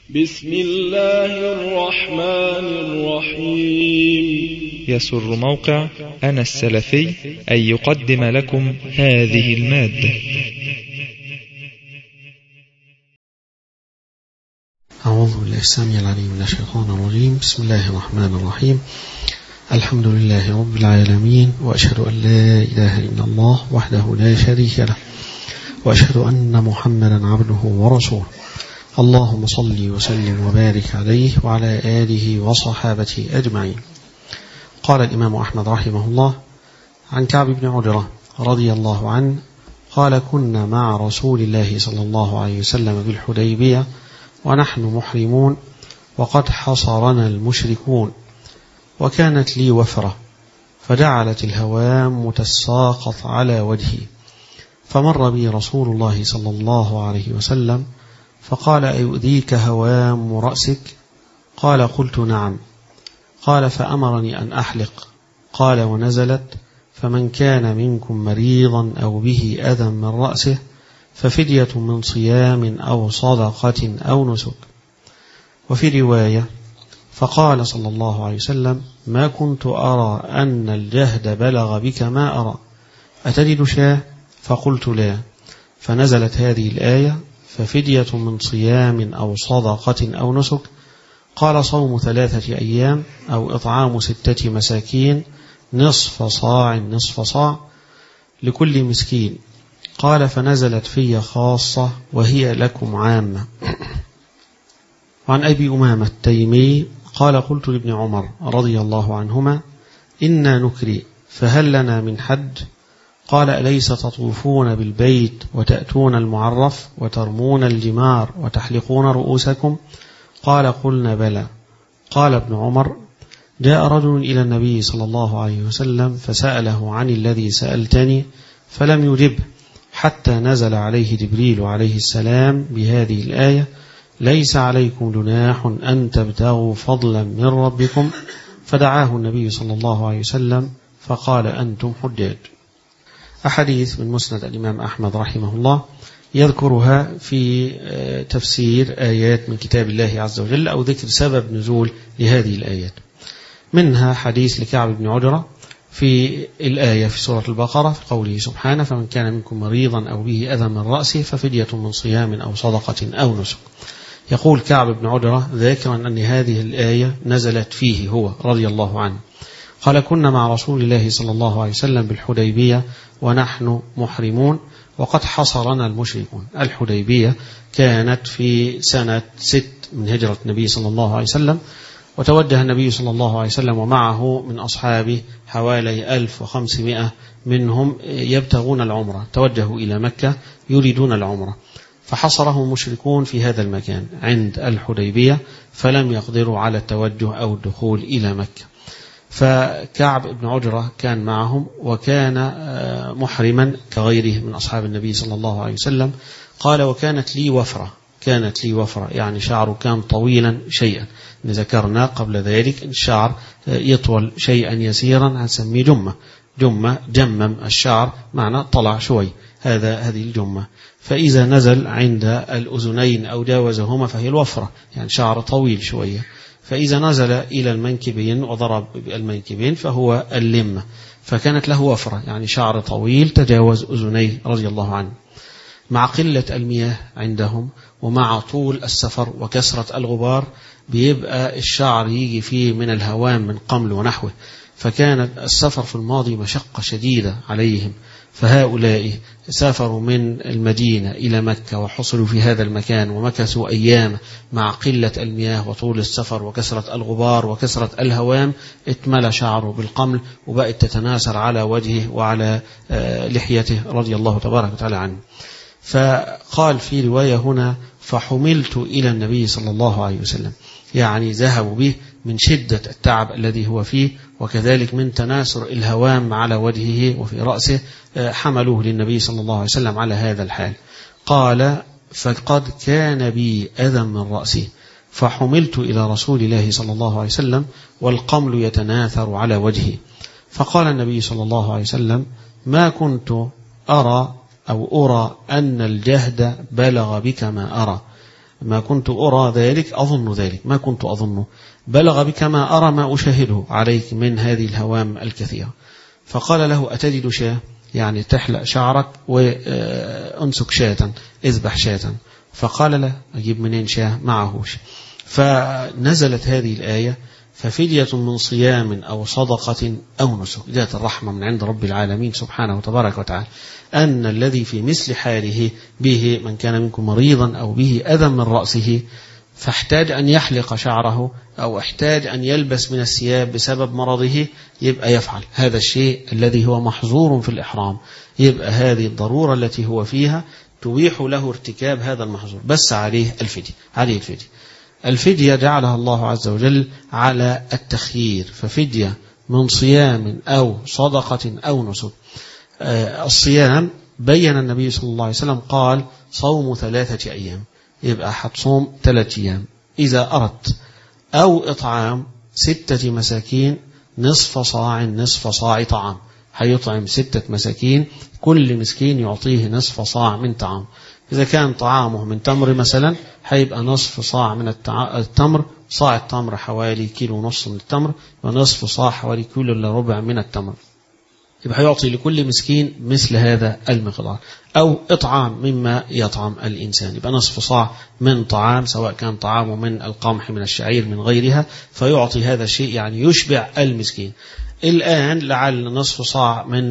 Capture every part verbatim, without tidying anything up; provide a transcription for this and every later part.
بسم الله الرحمن الرحيم. يسر موقع أنا السلفي أن يقدم لكم هذه المادة. أعوذ بالله السميع العليم من الشيطان الرجيم. بسم الله الرحمن الرحيم. الحمد لله رب العالمين، وأشهد أن لا إله إلا الله وحده لا شريك له، وأشهد أن محمدا عبده ورسوله. اللهم صل وسلم وبارك عليه وعلى آله وصحابته أجمعين. قال الإمام أحمد رحمه الله عن كعب بن عجرة رضي الله عنه قال: كنا مع رسول الله صلى الله عليه وسلم بالحديبية ونحن محرمون، وقد حصرنا المشركون، وكانت لي وفرة، فجعلت الهوام تساقط على وجهي، فمر بي رسول الله صلى الله عليه وسلم فقال: أيؤذيك هوام رأسك؟ قال: قلت: نعم. قال: فأمرني أن أحلق. قال: ونزلت: فمن كان منكم مريضا أو به أذى من رأسه ففدية من صيام أو صدقة أو نسك. وفي رواية: فقال صلى الله عليه وسلم: ما كنت أرى أن الجهد بلغ بك ما أرى، أتجد شاه؟ فقلت: لا. فنزلت هذه الآية: ففدية من صيام أو صدقة أو نسك. قال: صوم ثلاثة أيام أو إطعام ستة مساكين نصف صاع نصف صاع لكل مسكين. قال: فنزلت في خاصة وهي لكم عامة. وعن أبي أمامة التيمي قال: قلت لابن عمر رضي الله عنهما: إنا نكري، فهل لنا من حج؟ قال: أليس تطوفون بالبيت وتأتون المعرف وترمون الجمار وتحلقون رؤوسكم؟ قال: قلنا بلى. قال ابن عمر: جاء رجل إلى النبي صلى الله عليه وسلم فسأله عن الذي سألتني فلم يجبه، حتى نزل عليه جبريل عليه السلام بهذه الآية: ليس عليكم جناح أن تبتغوا فضلا من ربكم. فدعاه النبي صلى الله عليه وسلم فقال: أنتم حجاج. أحاديث من مسند الإمام أحمد رحمه الله يذكرها في تفسير آيات من كتاب الله عز وجل أو ذكر سبب نزول لهذه الآيات. منها حديث لكعب بن عجرة في الآية في سورة البقرة في قوله سبحانه: فمن كان منكم مريضا أو به أذى من رأسه ففدية من صيام أو صدقة أو نسك. يقول كعب بن عجرة ذاكرا أن هذه الآية نزلت فيه هو رضي الله عنه. قال: كنا مع رسول الله صلى الله عليه وسلم بالحديبية ونحن محرمون، وقد حصرنا المشركون. الحديبية كانت في سنة ست من هجرة النبي صلى الله عليه وسلم، وتوجه النبي صلى الله عليه وسلم ومعه من أصحابه حوالي ألف وخمسمائة منهم يبتغون العمرة، توجهوا إلى مكة يريدون العمرة، فحصرهم المشركون في هذا المكان عند الحديبية، فلم يقدروا على التوجه أو الدخول إلى مكة. فكعب بن عجرة كان معهم، وكان محرما كغيره من أصحاب النبي صلى الله عليه وسلم. قال: وكانت لي وفرة، كانت لي وفرة يعني شعره كان طويلا شيئا. ذكرنا قبل ذلك الشعر يطول شيئا يسيرا هنسميه جمة، جمة جمم الشعر معنى طلع شوي، هذا هذه الجمة. فإذا نزل عند الأذنين أو جاوزهما فهي الوفرة، يعني شعر طويل شوية. فإذا نزل إلى المنكبين وضرب بالمنكبين فهو اللمة. فكانت له وفرة يعني شعر طويل تجاوز أذنيه رضي الله عنه. مع قلة المياه عندهم ومع طول السفر وكثرة الغبار بيبقى الشعر يجي فيه من الهوام من قمل ونحوه، فكانت السفر في الماضي مشقة شديدة عليهم. فهؤلاء سافروا من المدينة إلى مكة وحصلوا في هذا المكان ومكثوا أيام مع قلة المياه وطول السفر وكثرة الغبار وكثرة الهوام، اتملى شعره بالقمل وبقت تتناثر على وجهه وعلى لحيته رضي الله تبارك وتعالى عنه. فقال في رواية هنا: فحملت إلى النبي صلى الله عليه وسلم، يعني ذهبوا به من شدة التعب الذي هو فيه، وكذلك من تناثر الهوام على وجهه وفي رأسه، حملوه للنبي صلى الله عليه وسلم على هذا الحال. قال: فقد كان بي أذى من رأسي، فحملت إلى رسول الله صلى الله عليه وسلم والقمل يتناثر على وجهي. فقال النبي صلى الله عليه وسلم: ما كنت أرى أو أرى أن الجهد بلغ بك ما أرى، ما كنت أرى ذلك أظن ذلك، ما كنت أظنه، بلغ بك ما أرى ما أشاهده عليك من هذه الهوام الكثيرة. فقال له أتجد شاة، يعني تحلق شعرك وأنسك شاة، اذبح شاة. فقال لا، أجيب منين شاة معه شاة. فنزلت هذه الآية ففدية من صيام أو صدقة أو نسك. جاءت الرحمة من عند رب العالمين سبحانه وتبارك وتعالى أن الذي في مثل حاله به من كان منكم مريضا أو به أذى من رأسه فاحتاج أن يحلق شعره أو احتاج أن يلبس من الثياب بسبب مرضه، يبقى يفعل هذا الشيء الذي هو محظور في الإحرام. يبقى هذه الضرورة التي هو فيها تبيح له ارتكاب هذا المحظور، بس عليه الفدية. عليه الفدية الفدية جعلها الله عز وجل على التخيير، ففدية من صيام أو صدقة أو نسك. الصيام بين النبي صلى الله عليه وسلم قال صوم ثلاثة أيام، يبقى هتصوم ثلاثة أيام إذا أردت، أو إطعام ستة مساكين نصف صاع نصف صاع طعام، هيطعم ستة مساكين كل مسكين يعطيه نصف صاع من طعام. إذا كان طعامه من تمر مثلا هيبقى نصف صاع من التمر، صاع التمر حوالي كيلو ونصف من التمر، ونصف صاع حوالي كيلو إلا ربع من التمر، يبقى يعطي لكل مسكين مثل هذا المقدار. أو إطعام مما يطعم الإنسان، يبقى نصف صاع من طعام، سواء كان طعامه من القمح من الشعير من غيرها، فيعطي هذا الشيء يعني يشبع المسكين. الآن لعل نصف صاع من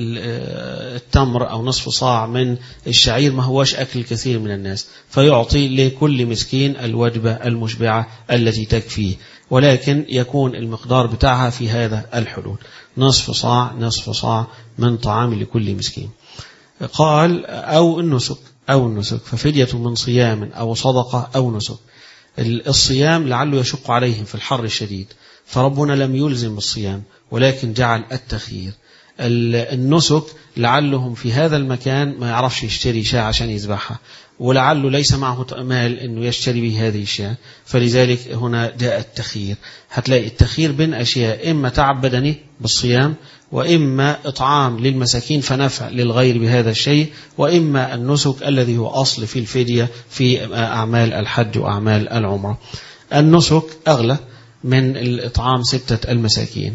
التمر أو نصف صاع من الشعير ما هوش أكل كثير من الناس، فيعطي لكل مسكين الوجبة المشبعة التي تكفيه، ولكن يكون المقدار بتاعها في هذا الحدود، نصف صاع نصف صاع من طعام لكل مسكين. قال أو النسك أو النسك ففدية من صيام أو صدقة أو نسك. الصيام لعله يشق عليهم في الحر الشديد، فربنا لم يلزم بالصيام ولكن جعل التخيير. النسك لعلهم في هذا المكان ما يعرفش يشتري شاة عشان يذبحها، ولعله ليس معه مال انه يشتري به هذه الشاة، فلذلك هنا جاء التخيير. هتلاقي التخيير بين اشياء، اما تعب بدني بالصيام، واما اطعام للمساكين فنفع للغير بهذا الشيء، واما النسك الذي هو اصل في الفدية في اعمال الحج واعمال العمرة. النسك اغلى من الإطعام ستة المساكين.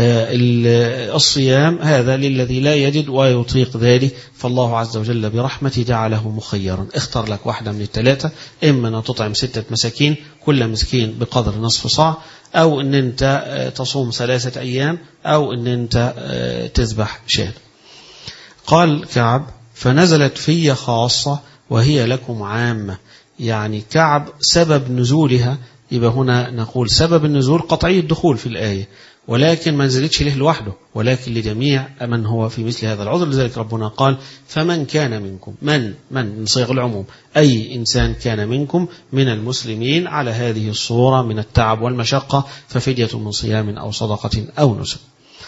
الصيام هذا للذي لا يجد ويطيق ذلك، فالله عز وجل برحمته جعله مخيرا، اختر لك واحدة من الثلاثة، إما أن تطعم ستة مساكين كل مسكين بقدر نصف صاع، أو أن أنت تصوم ثلاثة أيام، أو أن أنت تذبح شاة. قال كعب فنزلت في خاصة وهي لكم عامة. يعني كعب سبب نزولها، يبقى هنا نقول سبب النزول قطعي الدخول في الآية، ولكن ما نزلتش له لوحده، ولكن لجميع من هو في مثل هذا العذر. لذلك ربنا قال فمن كان منكم، من من صيغ العموم، أي إنسان كان منكم من المسلمين على هذه الصورة من التعب والمشقة ففدية من صيام أو صدقة أو نسك.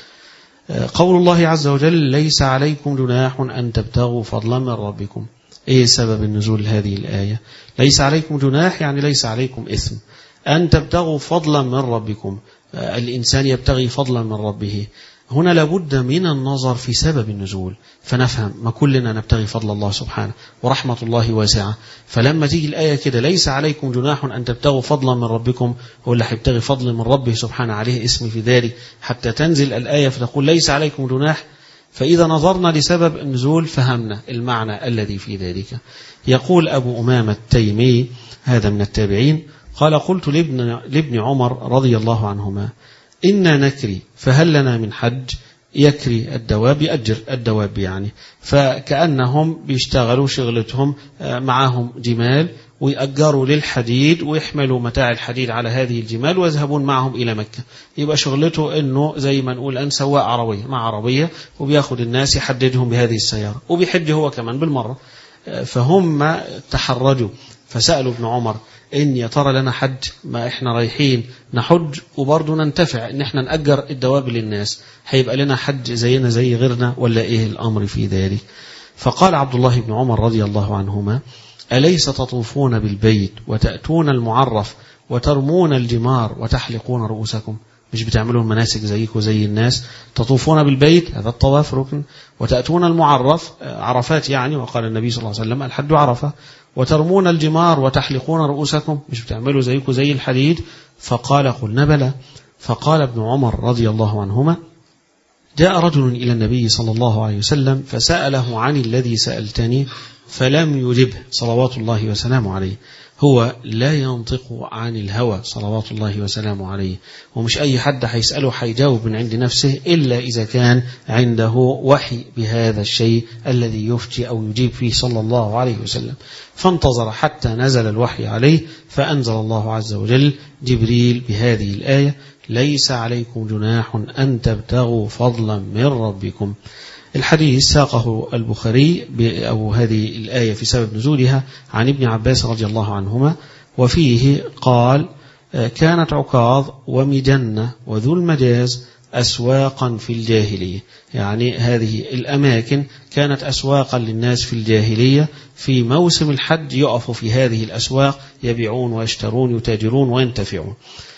قول الله عز وجل ليس عليكم جناح أن تبتغوا فضلا من ربكم. ايه سبب النزول هذه الآية؟ ليس عليكم جناح يعني ليس عليكم إثم، أن تبتغوا فضلا من ربكم. الإنسان يبتغي فضلا من ربه، هنا لابد من النظر في سبب النزول فنفهم. ما كلنا نبتغي فضل الله سبحانه ورحمة الله واسعة، فلما تيجي الآية كده ليس عليكم جناح أن تبتغوا فضلا من ربكم، هو اللي هيبتغي فضل من ربه سبحانه عليه اسم في ذلك، حتى تنزل الآية فتقول ليس عليكم جناح. فإذا نظرنا لسبب النزول فهمنا المعنى الذي في ذلك. يقول أبو أمامة التيمي هذا من التابعين قال قلت لابن, لابن عمر رضي الله عنهما إنا نكري فهل لنا من حج؟ يكري الدواب، يأجر الدواب يعني، فكأنهم بيشتغلوا شغلتهم معهم جمال ويأجروا للحديد ويحملوا متاع الحديد على هذه الجمال ويذهبون معهم إلى مكة. يبقى شغلته إنه زي ما نقول أن سواق عربية مع عربية، وبياخد الناس يحددهم بهذه السيارة، وبيحج هو كمان بالمرة. فهم تحرجوا فسألوا ابن عمر إن يا ترى لنا حج؟ ما إحنا رايحين نحج وبرضه ننتفع إن إحنا نأجر الدواب للناس، هيبقى لنا حج زينا زي غيرنا ولا إيه الأمر في ذلك؟ فقال عبد الله بن عمر رضي الله عنهما أليس تطوفون بالبيت وتأتون المعرف وترمون الجمار وتحلقون رؤوسكم؟ مش بتعملوا المناسك زيكم زي الناس؟ تطوفون بالبيت هذا الطواف ركن، وتأتون المعرف عرفات يعني، وقال النبي صلى الله عليه وسلم الحج عرفة، وترمون الجمار وتحلقون رؤوسكم، مش بتعملوا زيكم زي الحديد؟ فقال قلنا بلى. فقال ابن عمر رضي الله عنهما: جاء رجل إلى النبي صلى الله عليه وسلم فسأله عن الذي سألتني فلم يجبه صلوات الله وسلامه عليه. هو لا ينطق عن الهوى صلوات الله وسلامه عليه، ومش أي حد هيسأله هيجاوب من عند نفسه إلا إذا كان عنده وحي بهذا الشيء الذي يفتي أو يجيب فيه صلى الله عليه وسلم. فانتظر حتى نزل الوحي عليه، فأنزل الله عز وجل جبريل بهذه الآية: ليس عليكم جناح أن تبتغوا فضلا من ربكم. الحديث ساقه البخاري أو هذه الآية في سبب نزولها عن ابن عباس رضي الله عنهما، وفيه قال: كانت عكاظ ومجنة وذو المجاز أسواقا في الجاهلية. يعني هذه الأماكن كانت أسواقا للناس في الجاهلية، في موسم الحج يقفوا في هذه الأسواق يبيعون ويشترون يتاجرون وينتفعون.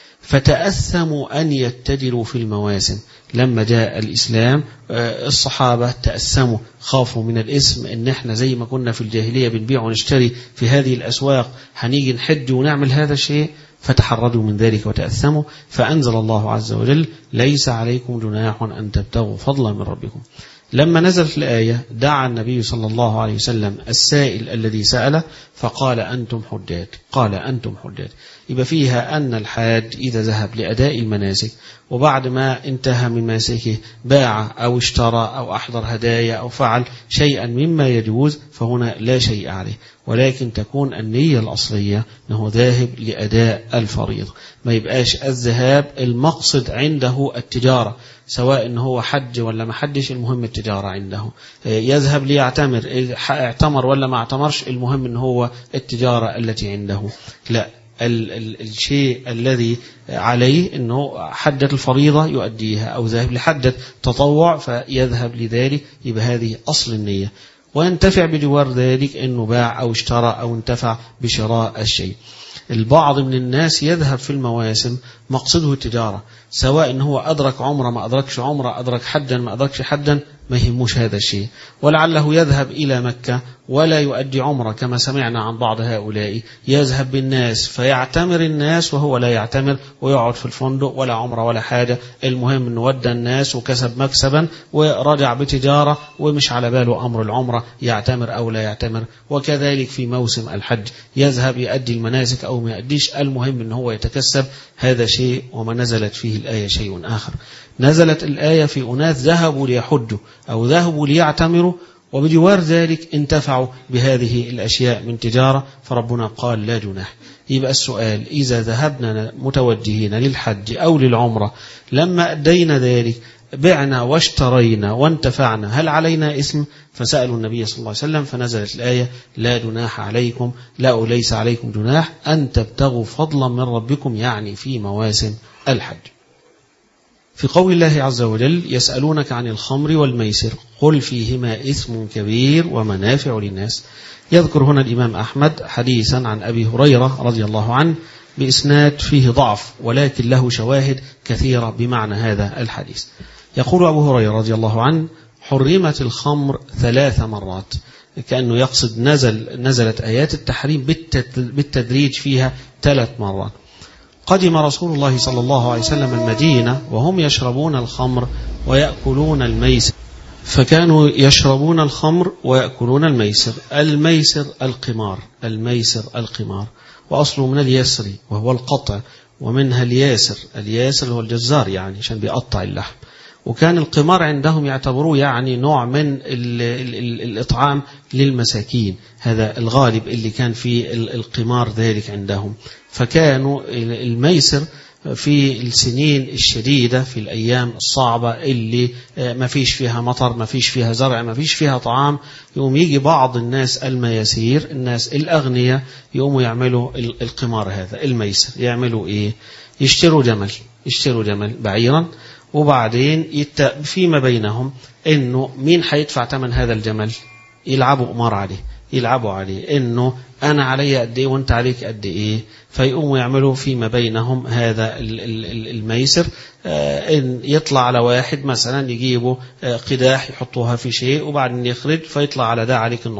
فتأثموا أن يتجروا في المواسم. لما جاء الإسلام الصحابة تأثموا، خافوا من الاسم إن احنا زي ما كنا في الجاهلية بنبيع ونشتري في هذه الأسواق هنيجي نحج ونعمل هذا الشيء، فتحرجوا من ذلك وتأثموا. فأنزل الله عز وجل: ليس عليكم جناح أن تبتغوا فضلا من ربكم. لما نزلت الآية دعا النبي صلى الله عليه وسلم السائل الذي سأله فقال: أنتم حجاج. قال: أنتم حجاج. يبقى فيها أن الحاج إذا ذهب لأداء المناسك وبعد ما انتهى من مناسكه باع أو اشترى أو أحضر هدايا أو فعل شيئا مما يجوز، فهنا لا شيء عليه، ولكن تكون النية الأصلية أنه ذاهب لأداء الفريضة. ما يبقاش الذهاب المقصد عنده التجارة، سواء أنه هو حج ولا ما حجش، المهم التجارة عنده. يذهب ليعتمر، اعتمر ولا ما اعتمرش، المهم أنه هو التجارة التي عنده. لا، ال ال الشيء الذي عليه أنه حجة الفريضة يؤديها، أو ذهب لحجة تطوع فيذهب لذلك. يبقى هذه أصل النية، وينتفع بجوار ذلك أنه باع أو اشترى أو انتفع بشراء الشيء. البعض من الناس يذهب في المواسم مقصده التجارة، سواء أنه هو أدرك عمره ما أدركش عمره، أدرك حجا ما أدركش حجا، ما يهموش هذا الشيء. ولعله يذهب إلى مكة ولا يؤدي عمره كما سمعنا عن بعض هؤلاء، يذهب بالناس فيعتمر الناس وهو لا يعتمر، ويقعد في الفندق ولا عمره ولا حاجة. المهم أنه ودى الناس وكسب مكسبا ورجع بتجارة، ومش على باله أمر العمرة يعتمر أو لا يعتمر. وكذلك في موسم الحج يذهب يؤدي المناسك أو ما يؤديش، المهم أنه هو يتكسب. هذا شيء. وما نزلت فيه الآية شيء آخر. نزلت الآية في أناس ذهبوا ليحجوا أو ذهبوا ليعتمروا، وبجوار ذلك انتفعوا بهذه الأشياء من تجارة، فربنا قال: لا جناح. يبقى السؤال: إذا ذهبنا متوجهين للحج أو للعمرة لما أدينا ذلك بعنا واشترينا وانتفعنا، هل علينا اسم؟ فسألوا النبي صلى الله عليه وسلم فنزلت الآية: لا جناح عليكم، لا ليس عليكم جناح أن تبتغوا فضلا من ربكم، يعني في مواسم الحج. في قول الله عز وجل: يسألونك عن الخمر والميسر قل فيهما إثم كبير ومنافع للناس. يذكر هنا الإمام أحمد حديثا عن أبي هريرة رضي الله عنه بإسناد فيه ضعف، ولكن له شواهد كثيرة بمعنى هذا الحديث. يقول أبو هريرة رضي الله عنه: حرمت الخمر ثلاث مرات، كأنه يقصد نزل نزلت آيات التحريم بالتدريج فيها ثلاث مرات. قدم رسول الله صلى الله عليه وسلم المدينة وهم يشربون الخمر ويأكلون الميسر، فكانوا يشربون الخمر ويأكلون الميسر. الميسر القمار، الميسر القمار، وأصله من اليسر وهو القطع، ومنها الياسر، الياسر هو الجزار يعني عشان بيقطع اللحم. وكان القمار عندهم يعتبروه يعني نوع من ال ال ال الإطعام للمساكين، هذا الغالب اللي كان في القمار ذلك عندهم. فكانوا الميسر في السنين الشديدة، في الأيام الصعبة اللي ما فيش فيها مطر، ما فيش فيها زرع، ما فيش فيها طعام، يقوم يجي بعض الناس المياسير، الناس الأغنياء، يقوموا يعملوا القمار هذا الميسر. يعملوا إيه؟ يشتروا جمل، يشتروا جمل بعيرا، وبعدين يت... فيما بينهم إنه مين حيدفع ثمن هذا الجمل، يلعبوا قمار عليه، يلعبوا عليه إنه أنا علي قد إيه وأنت عليك قد إيه، فيقوموا يعملوا فيما بينهم هذا الميسر. إن يطلع على واحد مثلا يجيبوا قداح يحطوها في شيء وبعدين يخرج فيطلع على ده عليك النص،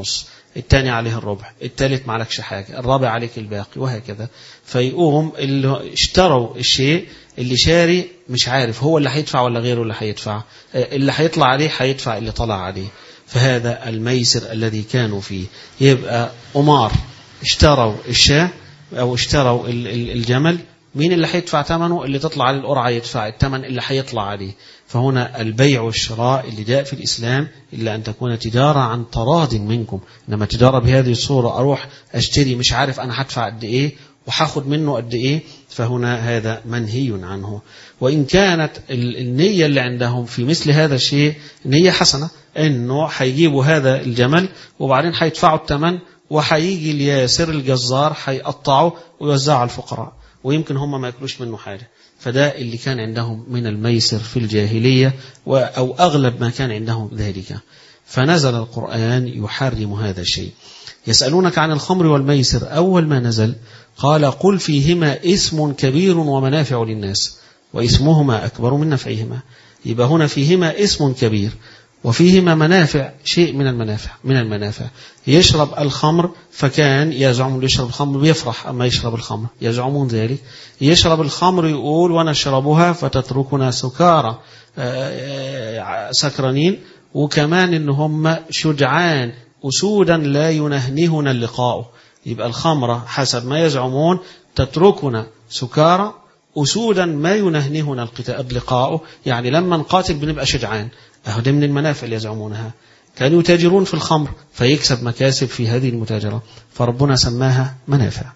الثاني عليه الربع، الثالث ما عليكش حاجة، الرابع عليك الباقي، وهكذا. فيقوم اللي اشتروا الشيء اللي شاري مش عارف هو اللي هيدفع ولا غيره اللي هيدفع، اللي هيطلع عليه هيدفع اللي طلع عليه. فهذا الميسر الذي كانوا فيه. يبقى أمار اشتروا الشاة أو اشتروا الجمل، مين اللي هيدفع ثمنه؟ اللي تطلع عليه القرعة يدفع الثمن اللي هيطلع عليه. فهنا البيع والشراء اللي جاء في الإسلام إلا أن تكون تجارة عن تراض منكم. إنما تجارة بهذه الصورة أروح أشتري مش عارف أنا هدفع قد إيه وهاخد منه قد إيه، فهنا هذا منهي عنه. وإن كانت النية اللي عندهم في مثل هذا الشيء نية حسنة، إنه هيجيبوا هذا الجمل وبعدين هيدفعوا الثمن وهيجي الياسر الجزار هيقطعه ويوزعه على الفقراء، ويمكن هم ما يأكلوش منه حاجة. فده اللي كان عندهم من الميسر في الجاهلية، أو أغلب ما كان عندهم ذلك. فنزل القرآن يحرم هذا الشيء. يسألونك عن الخمر والميسر، أول ما نزل قال قل فيهما اسم كبير ومنافع للناس واسمهما أكبر من نفعهما. يبقى هنا فيهما اسم كبير وفيهما منافع، شيء من المنافع من المنافع. يشرب الخمر، فكان يزعم يشرب الخمر بيفرح أما يشرب الخمر، يزعمون ذلك. يشرب الخمر يقول ونشربها فتتركنا سكارى سكرانين، وكمان إن هم شجعان أسودا لا ينهنهنا اللقاء. يبقى الخمرة حسب ما يزعمون تتركنا سكارى أسودا ما ينهنهنا اللقاء، يعني لما نقاتل بنبقى شجعان. أهو ده من المنافع اللي يزعمونها. كانوا يتاجرون في الخمر فيكسب مكاسب في هذه المتاجرة، فربنا سماها منافع.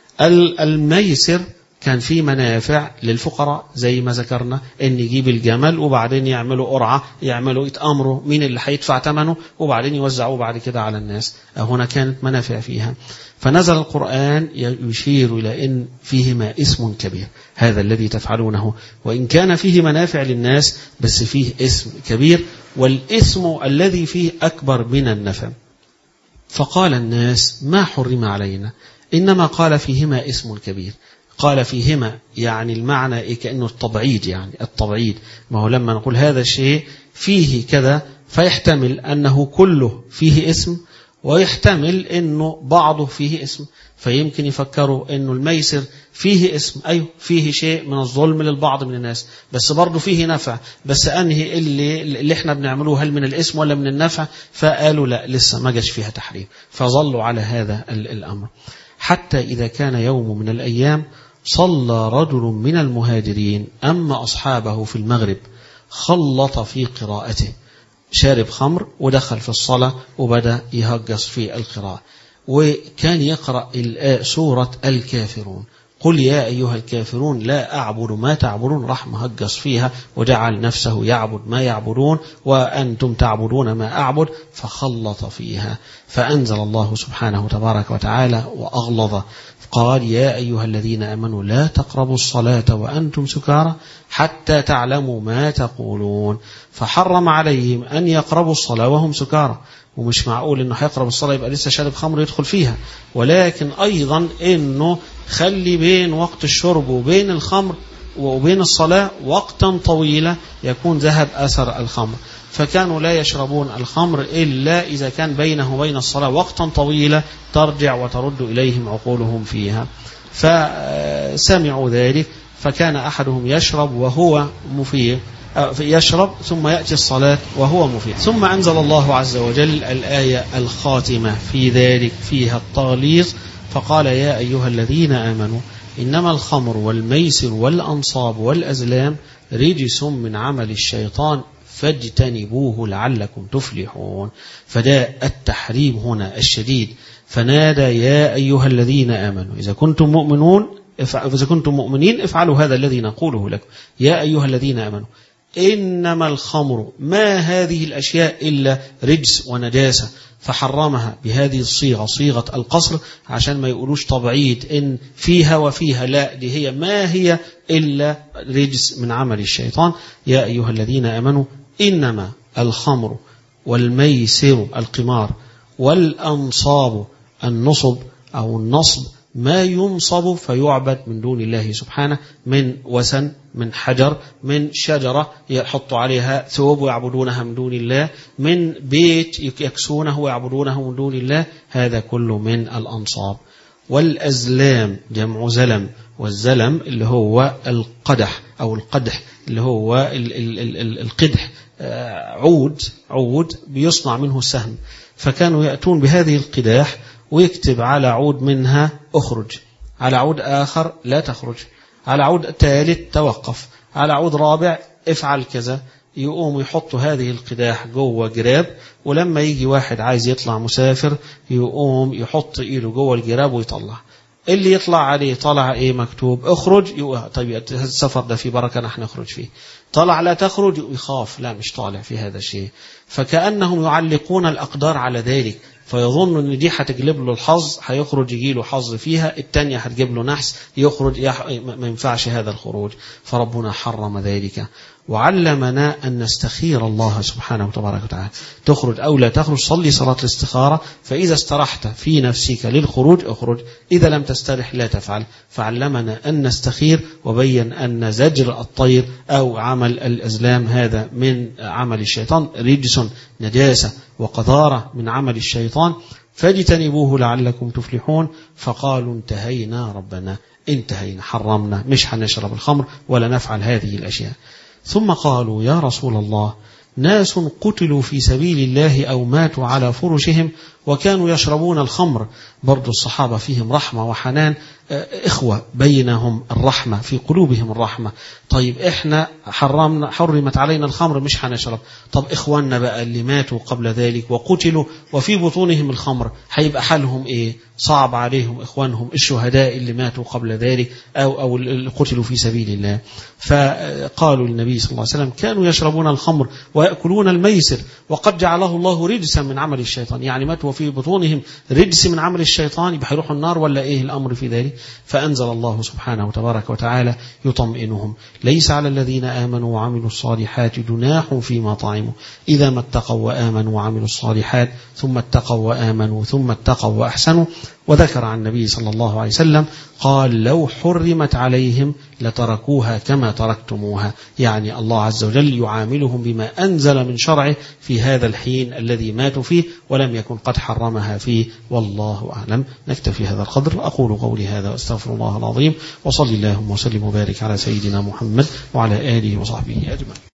الميسر كان فيه منافع للفقراء زي ما ذكرنا، ان يجيب الجمل وبعدين يعملوا قرعة، يعملوا يتأمروا مين اللي هيدفع ثمنه وبعدين يوزعوه بعد كده على الناس. هنا كانت منافع فيها. فنزل القرآن يشير إلى أن فيهما اسم كبير، هذا الذي تفعلونه، وإن كان فيه منافع للناس بس فيه اسم كبير، والاسم الذي فيه أكبر من النفع. فقال الناس ما حرم علينا، إنما قال فيهما اسم كبير. قال فيهما يعني المعنى إيه؟ كأنه التبعيد، يعني التبعيد. ما هو لما نقول هذا الشيء فيه كذا فيحتمل أنه كله فيه اسم، ويحتمل أنه بعضه فيه اسم. فيمكن يفكروا أنه الميسر فيه اسم، أيوه فيه شيء من الظلم للبعض من الناس، بس برضه فيه نفع. بس أنهي اللي, اللي احنا بنعملوه، هل من الاسم ولا من النفع؟ فقالوا لا، لسه ما جاش فيها تحريم. فظلوا على هذا الأمر حتى إذا كان يوم من الأيام صلى رجل من المهاجرين أما أصحابه في المغرب، خلط في قراءته، شارب خمر ودخل في الصلاة وبدأ يهجص في القراءة، وكان يقرأ سورة الكافرون، قل يا أيها الكافرون لا أعبد ما تعبدون، راح مهجص فيها وجعل نفسه يعبد ما يعبدون وأنتم تعبدون ما أعبد، فخلط فيها. فأنزل الله سبحانه تبارك وتعالى وأغلظ، قال يا أيها الذين آمنوا لا تقربوا الصلاة وأنتم سكارى حتى تعلموا ما تقولون، فحرم عليهم أن يقربوا الصلاة وهم سكارى. ومش معقول إنه هيقرب الصلاة يبقى لسه شارب خمر يدخل فيها، ولكن أيضا إنه خلي بين وقت الشرب وبين الخمر وبين الصلاة وقتا طويلا يكون ذهب أثر الخمر. فكانوا لا يشربون الخمر إلا إذا كان بينه وبين الصلاة وقتا طويلا ترجع وترد إليهم عقولهم فيها. فسمعوا ذلك، فكان أحدهم يشرب وهو مفيق، يشرب ثم يأتي الصلاة وهو مفيق. ثم أنزل الله عز وجل الآية الخاتمة في ذلك فيها التغليظ، فقال يا أيها الذين آمنوا إنما الخمر والميسر والأنصاب والأزلام رجس من عمل الشيطان فاجتنبوه لعلكم تفلحون. فجاء التحريم هنا الشديد، فنادى يا أيها الذين آمنوا إذا كنتم مؤمنون إذا كنتم مؤمنين افعلوا هذا الذي نقوله لكم، يا أيها الذين آمنوا إنما الخمر، ما هذه الأشياء إلا رجس ونجاسة، فحرمها بهذه الصيغة صيغة القصر عشان ما يقولوش تبعيد إن فيها وفيها، لا دي هي ما هي إلا رجس من عمل الشيطان. يا أيها الذين آمنوا إنما الخمر والميسر القمار والأنصاب النصب أو النصب ما ينصب فيعبد من دون الله سبحانه من وثن، من حجر، من شجرة يحط عليها ثوب ويعبدونها من دون الله، من بيت يكسونه ويعبدونه من دون الله، هذا كله من الأنصاب. والأزلام جمع زلم، والزلم اللي هو القدح أو القدح اللي هو القدح، عود عود بيصنع منه السهم، فكانوا يأتون بهذه القداح ويكتب على عود منها أخرج، على عود آخر لا تخرج، على عود ثالث توقف، على عود رابع افعل كذا. يقوم يحطوا هذه القداح جوه جراب، ولما يجي واحد عايز يطلع مسافر يقوم يحط ايده جوه الجراب ويطلع، اللي يطلع عليه طلع ايه مكتوب اخرج، طيب السفر ده فيه بركه نحن نخرج فيه. طلع لا تخرج يخاف، لا مش طالع في هذا الشيء. فكأنهم يعلقون الأقدار على ذلك، فيظن ان دي هتجلب له الحظ، هيخرج يجي له حظ فيها، التانية هتجيب له نحس يخرج، يح... ما ينفعش هذا الخروج. فربنا حرم ذلك وعلمنا أن نستخير الله سبحانه وتبارك وتعالى. تخرج أو لا تخرج، صلي صلاة الاستخارة، فإذا استرحت في نفسك للخروج اخرج، إذا لم تسترح لا تفعل. فعلمنا أن نستخير، وبين أن زجر الطير أو عمل الأزلام هذا من عمل الشيطان، رجس نجاسة وقذارة من عمل الشيطان، فاجتنبوه لعلكم تفلحون. فقالوا انتهينا ربنا، انتهينا، حرمنا، مش هنشرب الخمر ولا نفعل هذه الأشياء. ثم قالوا يا رسول الله ناس قتلوا في سبيل الله أو ماتوا على فرشهم وكانوا يشربون الخمر. برضو الصحابة فيهم رحمة وحنان، إخوة بينهم الرحمة، في قلوبهم الرحمة. طيب إحنا حرمنا حرمت علينا الخمر مش هنشرب، طب إخواننا بقى اللي ماتوا قبل ذلك وقتلوا وفي بطونهم الخمر هيبقى حالهم إيه؟ صعب عليهم إخوانهم الشهداء اللي ماتوا قبل ذلك أو أو اللي قتلوا في سبيل الله. فقالوا للنبي صلى الله عليه وسلم كانوا يشربون الخمر ويأكلون الميسر وقد جعله الله رجسا من عمل الشيطان، يعني ماتوا في بطونهم رجس من عمل الشيطان، يبقى هيروحوا النار ولا إيه الأمر في ذلك؟ فأنزل الله سبحانه وتبارك وتعالى يطمئنهم ليس على الذين آمنوا وعملوا الصالحات جناح فيما طعموا إذا ما اتقوا وآمنوا وعملوا الصالحات ثم اتقوا وآمنوا ثم اتقوا وأحسنوا. وذكر عن النبي صلى الله عليه وسلم قال لو حرمت عليهم لتركوها كما تركتموها، يعني الله عز وجل يعاملهم بما أنزل من شرعه في هذا الحين الذي ماتوا فيه ولم يكن قد حرمها فيه. والله أعلم. نكتفي هذا القدر. أقول قولي هذا وأستغفر الله العظيم، وصلي اللهم وسلم وبارك على سيدنا محمد وعلى آله وصحبه أجمعين.